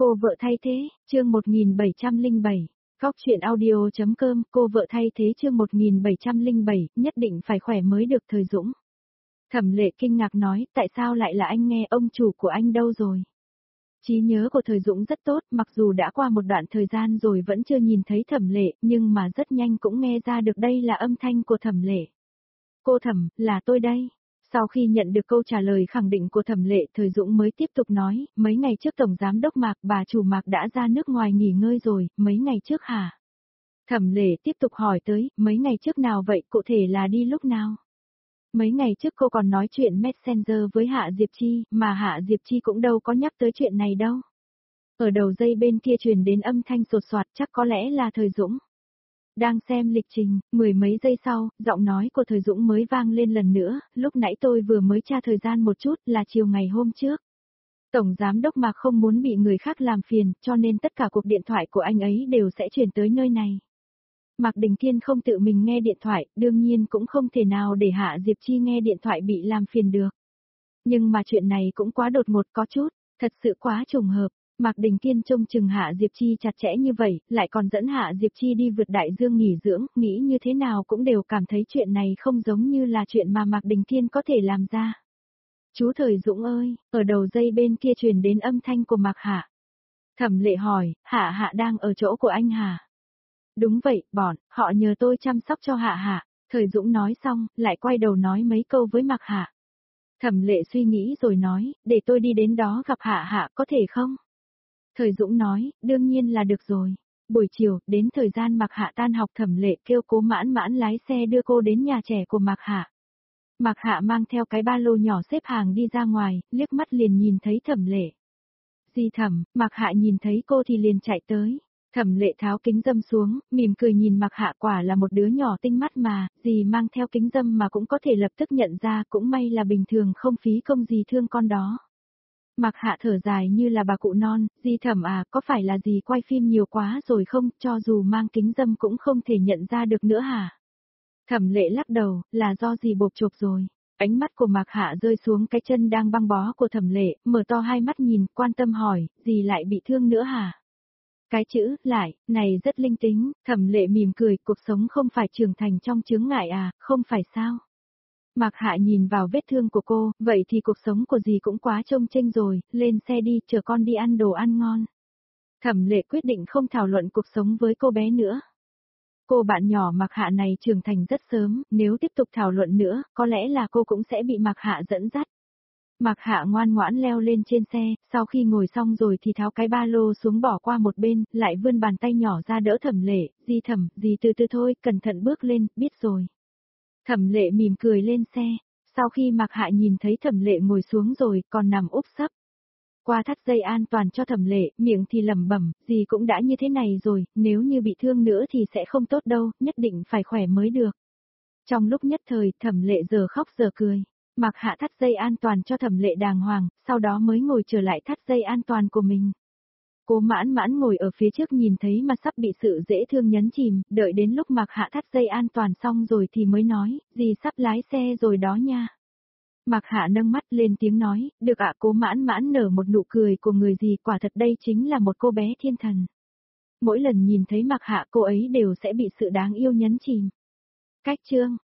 Cô vợ thay thế, chương 1707. Góc chuyện audio.com, cô vợ thay thế chương 1707, nhất định phải khỏe mới được Thời Dũng. Thẩm Lệ kinh ngạc nói, tại sao lại là anh, nghe ông chủ của anh đâu rồi? Trí nhớ của Thời Dũng rất tốt, mặc dù đã qua một đoạn thời gian rồi vẫn chưa nhìn thấy Thẩm Lệ, nhưng mà rất nhanh cũng nghe ra được đây là âm thanh của Thẩm Lệ. Cô Thẩm, là tôi đây. Sau khi nhận được câu trả lời khẳng định của Thẩm Lệ, Thời Dũng mới tiếp tục nói, mấy ngày trước Tổng Giám Đốc Mạc, bà chủ Mạc đã ra nước ngoài nghỉ ngơi rồi, mấy ngày trước hả? Thẩm Lệ tiếp tục hỏi tới, mấy ngày trước nào vậy, cụ thể là đi lúc nào? Mấy ngày trước cô còn nói chuyện Messenger với Hạ Diệp Chi, mà Hạ Diệp Chi cũng đâu có nhắc tới chuyện này đâu. Ở đầu dây bên kia truyền đến âm thanh sột soạt, chắc có lẽ là Thời Dũng. Đang xem lịch trình, mười mấy giây sau, giọng nói của Thời Dũng mới vang lên lần nữa, lúc nãy tôi vừa mới tra thời gian một chút, là chiều ngày hôm trước. Tổng Giám Đốc Mạc không muốn bị người khác làm phiền, cho nên tất cả cuộc điện thoại của anh ấy đều sẽ chuyển tới nơi này. Mạc Đình Kiên không tự mình nghe điện thoại, đương nhiên cũng không thể nào để Hạ Diệp Chi nghe điện thoại bị làm phiền được. Nhưng mà chuyện này cũng quá đột ngột có chút, thật sự quá trùng hợp. Mạc Đình Kiên trông chừng Hạ Diệp Chi chặt chẽ như vậy, lại còn dẫn Hạ Diệp Chi đi vượt đại dương nghỉ dưỡng, nghĩ như thế nào cũng đều cảm thấy chuyện này không giống như là chuyện mà Mạc Đình Kiên có thể làm ra. Chú Thời Dũng ơi, ở đầu dây bên kia truyền đến âm thanh của Mạc Hạ. Thẩm Lệ hỏi, Hạ đang ở chỗ của anh hả? Đúng vậy, họ nhờ tôi chăm sóc cho Hạ. Thời Dũng nói xong, lại quay đầu nói mấy câu với Mạc Hạ. Thẩm Lệ suy nghĩ rồi nói, để tôi đi đến đó gặp Hạ có thể không? Thời Dũng nói, đương nhiên là được rồi. Buổi chiều, đến thời gian Mạc Hạ tan học, Thẩm Lệ kêu Cố Mãn Mãn lái xe đưa cô đến nhà trẻ của Mạc Hạ. Mạc Hạ mang theo cái ba lô nhỏ xếp hàng đi ra ngoài, liếc mắt liền nhìn thấy Thẩm Lệ. Dì Thẩm, Mạc Hạ nhìn thấy cô thì liền chạy tới. Thẩm Lệ tháo kính râm xuống, mỉm cười nhìn Mạc Hạ, quả là một đứa nhỏ tinh mắt mà, dì mang theo kính râm mà cũng có thể lập tức nhận ra, cũng may là bình thường không phí công gì thương con đó. Mạc Hạ thở dài như là bà cụ non, dì Thẩm à, có phải là dì quay phim nhiều quá rồi không, cho dù mang kính râm cũng không thể nhận ra được nữa hả? Thẩm Lệ lắc đầu, là do dì bộp chộp rồi. Ánh mắt của Mạc Hạ rơi xuống cái chân đang băng bó của Thẩm Lệ, mở to hai mắt nhìn, quan tâm hỏi, dì lại bị thương nữa hả? Cái chữ, lại, này rất linh tính, Thẩm Lệ mỉm cười, cuộc sống không phải trưởng thành trong chướng ngại à, không phải sao? Mạc Hạ nhìn vào vết thương của cô, vậy thì cuộc sống của dì cũng quá trông chênh rồi, lên xe đi, chờ con đi ăn đồ ăn ngon. Thẩm Lệ quyết định không thảo luận cuộc sống với cô bé nữa. Cô bạn nhỏ Mạc Hạ này trưởng thành rất sớm, nếu tiếp tục thảo luận nữa, có lẽ là cô cũng sẽ bị Mạc Hạ dẫn dắt. Mạc Hạ ngoan ngoãn leo lên trên xe, sau khi ngồi xong rồi thì tháo cái ba lô xuống bỏ qua một bên, lại vươn bàn tay nhỏ ra đỡ Thẩm Lệ, dì Thẩm, dì từ từ thôi, cẩn thận bước lên, biết rồi. Thẩm Lệ mỉm cười lên xe, sau khi Mạc Hạ nhìn thấy Thẩm Lệ ngồi xuống rồi, còn nằm úp sấp. Qua thắt dây an toàn cho Thẩm Lệ, miệng thì lẩm bẩm, dì cũng đã như thế này rồi, nếu như bị thương nữa thì sẽ không tốt đâu, nhất định phải khỏe mới được. Trong lúc nhất thời, Thẩm Lệ giờ khóc giờ cười. Mạc Hạ thắt dây an toàn cho Thẩm Lệ đàng hoàng, sau đó mới ngồi trở lại thắt dây an toàn của mình. Cố Mãn Mãn ngồi ở phía trước nhìn thấy mà sắp bị sự dễ thương nhấn chìm, đợi đến lúc Mạc Hạ thắt dây an toàn xong rồi thì mới nói, dì sắp lái xe rồi đó nha. Mạc Hạ nâng mắt lên tiếng nói, được ạ. Cố Mãn Mãn nở một nụ cười của người dì, quả thật đây chính là một cô bé thiên thần. Mỗi lần nhìn thấy Mạc Hạ cô ấy đều sẽ bị sự đáng yêu nhấn chìm. Cách chương